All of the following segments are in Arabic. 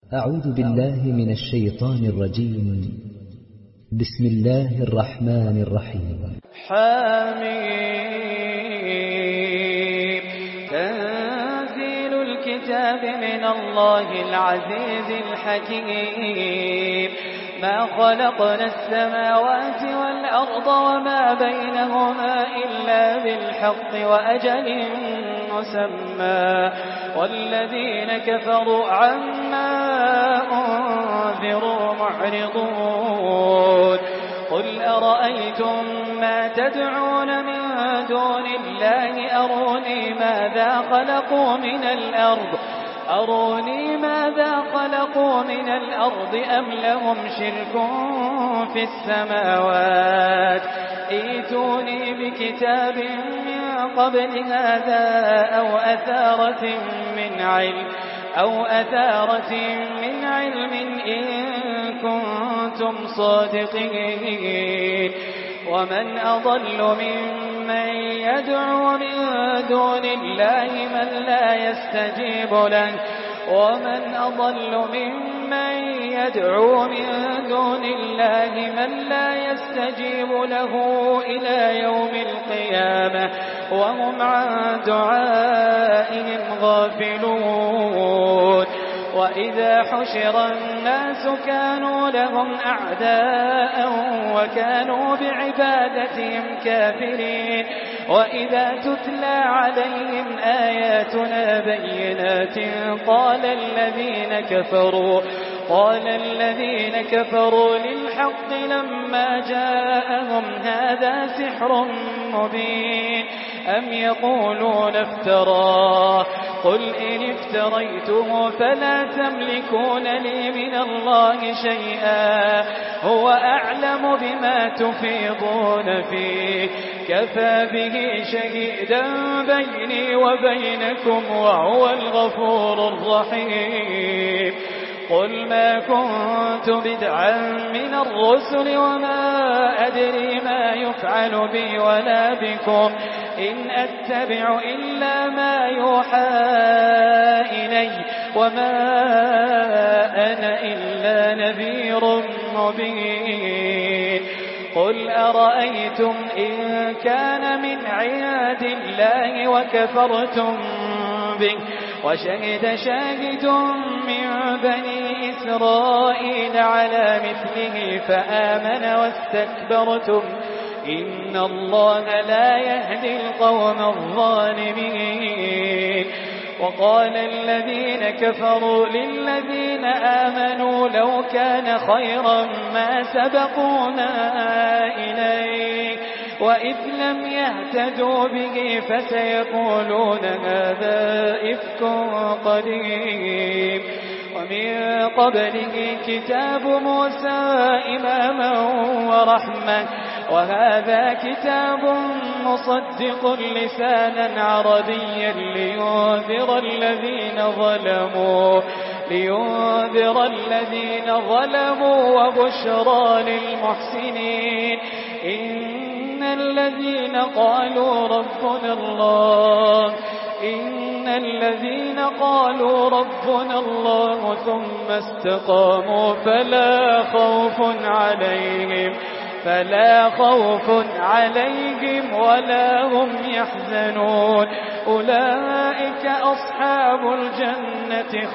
أعوذ بالله من الشيطان الرجيم. بسم الله الرحمن الرحيم. حميم. تنزيل الكتاب من الله العزيز الحكيم. ما خلقنا السماوات والأرض وما بينهما إلا بالحق وأجل مسمى والذين كفروا عما أنذروا معرضون. قل أرأيتم ما تدعون من دون الله أروني ماذا خلقوا من الأرض أم لهم شرك في السماوات ائتوني بكتاب من قبل هذا أو أثارة من علم إن كنتم صادقين. ومن أضل ممن يدعو من دون الله من لا يستجيب له إلى يوم القيامة وهم عن دعائهم غافلون. وإذا حشر الناس كانوا لهم أعداء وكانوا بعبادتهم كافرين. وإذا تتلى عليهم آياتنا بينات قال الذين كفروا للحق لما جاءهم هذا سحر مبين أم يقولون افتراه قل إن افتريته فلا تملكون لي من الله شيئا هو أعلم بما تفيضون فيه كفى به شهيدا بيني وبينكم وهو الغفور الرحيم. قل ما كنت بدعا من الرسل وما أدري ما يفعل بي ولا بكم إن أتبع إلا ما يوحى إلي وما أنا إلا نذير مبين. قل أرأيتم إن كان من عند الله وكفرتم به وشهد شاهد من بني إسرائيل على مثله فآمن واستكبرتم إن الله لا يهدي القوم الظالمين. وقال الذين كفروا للذين آمنوا لو كان خيرا ما سبقونا إليه وإذ لم يهتدوا به فسيقولون هذا إفك قديم. ومن قبله كتاب موسى إماما ورحمة وهذا كتاب مصدق لسانا عربيا لينذر الذين ظلموا وبشرى للمحسنين. إن الذين قالوا ربنا الله ثم استقاموا فلا خوف عليهم ولا هم يحزنون. أولئك أصحاب الجنة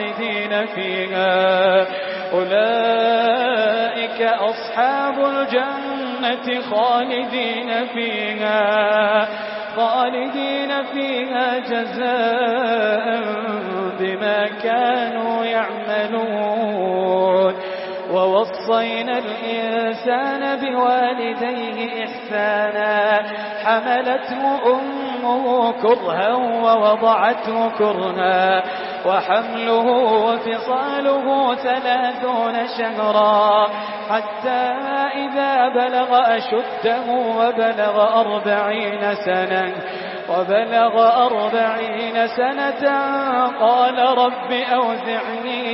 خالدين فيها جزاء بما كانوا يعملون. ووصينا الإنسان بوالديه إحسانا حملته أمه كرها ووضعته كرها وحمله وفصاله 30 شهرا حتى إذا بلغ أشده وبلغ 40 سنة قال رب أوزعني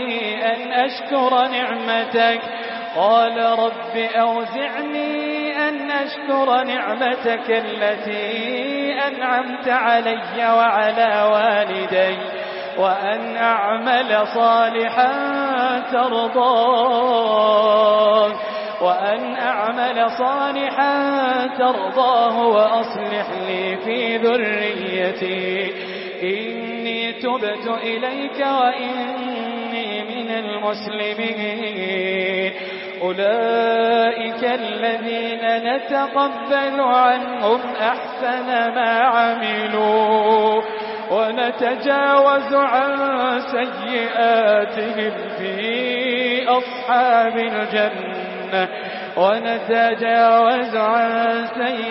أن أشكر نعمتك التي أنعمت علي وعلى والدي وأن أعمل صالحا ترضاه وأن أعمل صالحا ترضاه وأصلح لي في ذريتي إني تبت إليك وإني من المسلمين أولئك الذين نتقبل عنهم أحسن ما عملوا ونتجاوز عن سيئاتهم في أصحاب الجنة ونتجاوز عن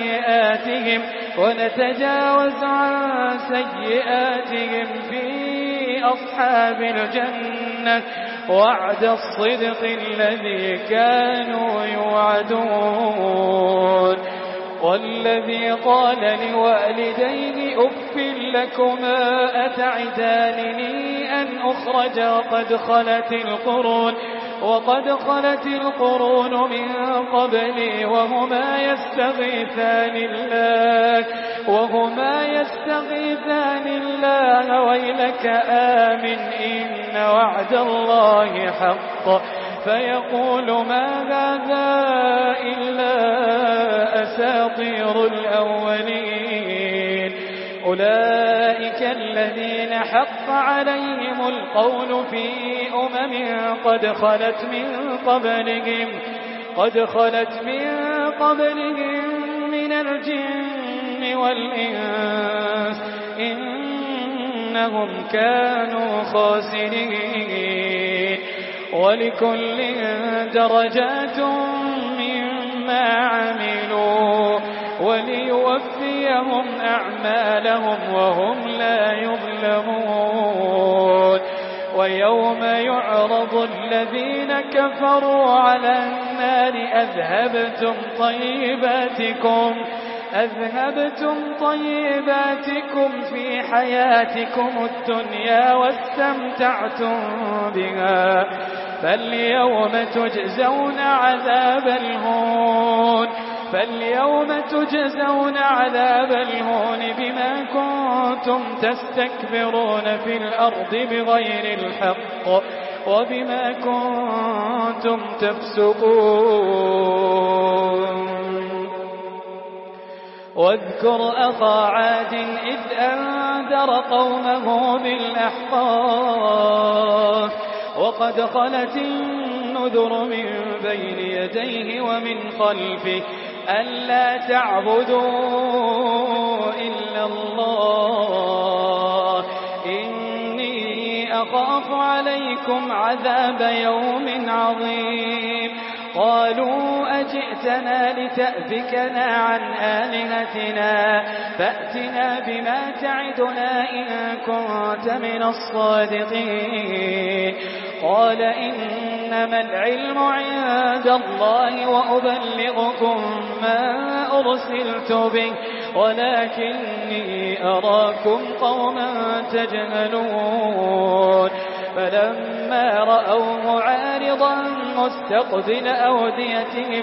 سيئاتهم في أصحاب الجنة وعد الصدق الذي كانوا يوعدون والذي قال لوالديه أف لكما أتعدانني أن أخرج وقد خلت القرون من قبلي وهما يستغيثان الله ويلك آمن إن وعد الله حق فيقول ما هذا إلا أساطير الأولين أولئك الذين حق عليهم القول في قد خلت من قبلهم من الجن والإنس إنهم كانوا خاسرين ولكل درجات مما عملوا وليوفيهم أعمالهم وهم لا يظلمون ويوم يعرض الذين كفروا على النار أذهبتم طيباتكم في حياتكم الدنيا واستمتعتم بها فاليوم تجزون عذاب الهون بما كنتم تستكبرون في الأرض بغير الحق وبما كنتم تفسقون واذكر أخا عاد إذ أنذر قومه بالأحقاف وقد خلت النذر من بين يديه ومن خلفه ألا تعبدوا إلا الله إني أخاف عليكم عذاب يوم عظيم قالوا أجئتنا لتأفكنا عن آلهتنا فأتنا بما تعدنا إن كنت من الصادقين قال إنما العلم عند الله وأبلغكم ما أرسلت به ولكني أراكم قوما تجهلون فلما رأوه عارضا مستقبل أوديتهم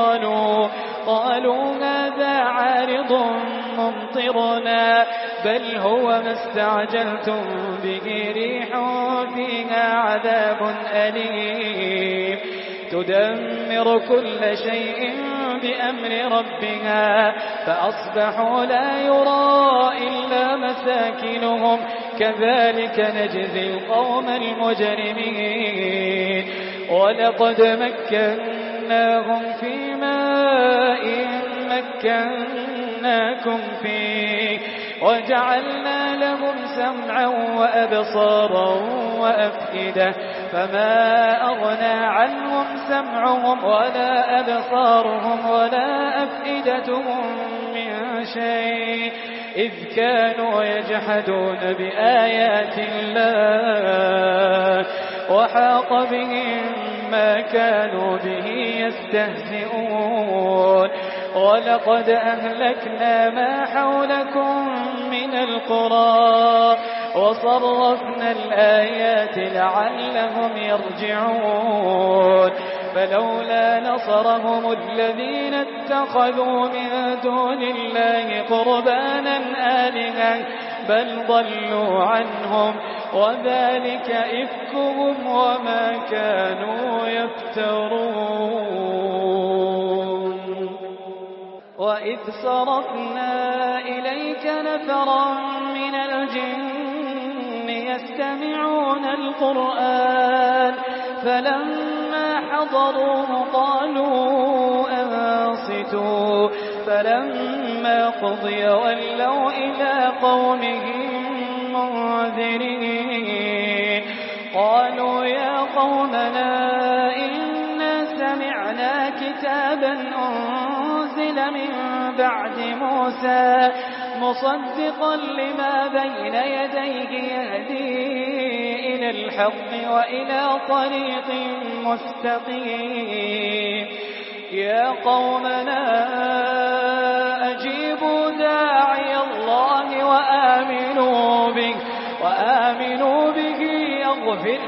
قالوا هذا عارض ممطرنا بل هو ما استعجلتم به ريح فيها عذاب أليم تدمر كل شيء بأمر ربها فأصبحوا لا يرى إلا مساكنهم كذلك نجزي القوم المجرمين ولقد مكناهم في ماء مكناكم فيه وجعلنا لهم سمعا وأبصارا وأفئدة فما أغنى عنهم سمعهم ولا أبصارهم ولا أفئدتهم من شيء إذ كانوا يجحدون بآيات الله وحاق بهم ما كانوا به يستهزئون ولقد أهلكنا ما حولكم من القرى وصرفنا الآيات لعلهم يرجعون فلولا نصرهم الذين اتخذوا من دون الله قربانا آلهة بل ضلوا عنهم وذلك إفكهم وما كانوا يفترون. وإذ صرفنا إليك نفرا من الجن يستمعون القرآن فلما حضروه قالوا أنصتوا فلما قضي ولوا إلى قومهم منذرين قالوا يا قومنا إنا سمعنا كتابا أنزل من بعد موسى مصدقا لما بين يديه يهدي إلى الحق وإلى طريق مستقيم يا قومنا أجيبوا داعي الله وآمنوا به يغفر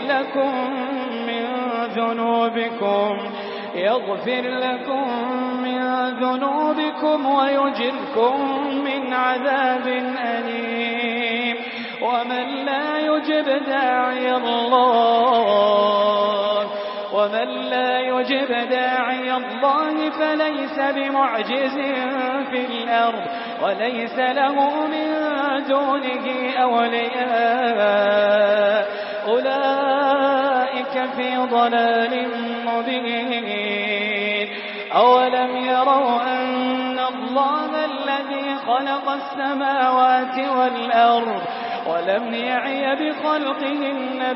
لكم من ذنوبكم ويجركم من عذاب أليم. ومن لا يجب داعي الله فليس بمعجز في الأرض وليس له من دونه أولياء أولئك في ضلال مبين. أولم يروا أن الله الذي خلق السماوات والأرض ولم يعي بخلقهن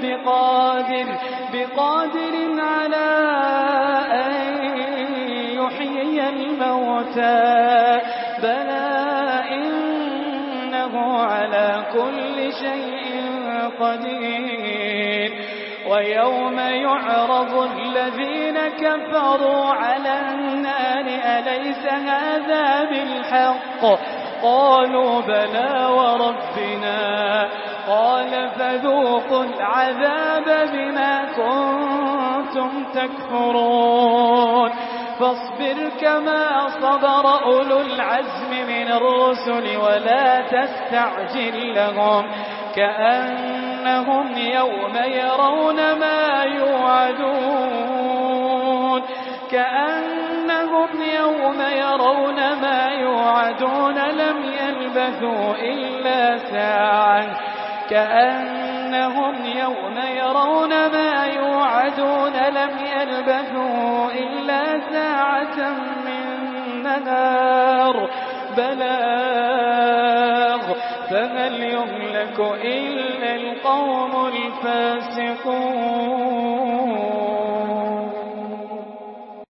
بقادر على أن يحيي الموتى بلى إنه على كل شيء قدير. ويوم يعرض الذين كفروا على النار أليس هذا بالحق قالوا بلى وربنا قال فذوقوا العذاب بما كنتم تكفرون. فاصبر كما صبر أولو العزم من الرسل ولا تستعجل لهم كأنهم يوم يرون ما يوعدون لم يلبثوا إلا ساعة من نهار بلاغ فهل يهلك إلا القوم الفاسقون.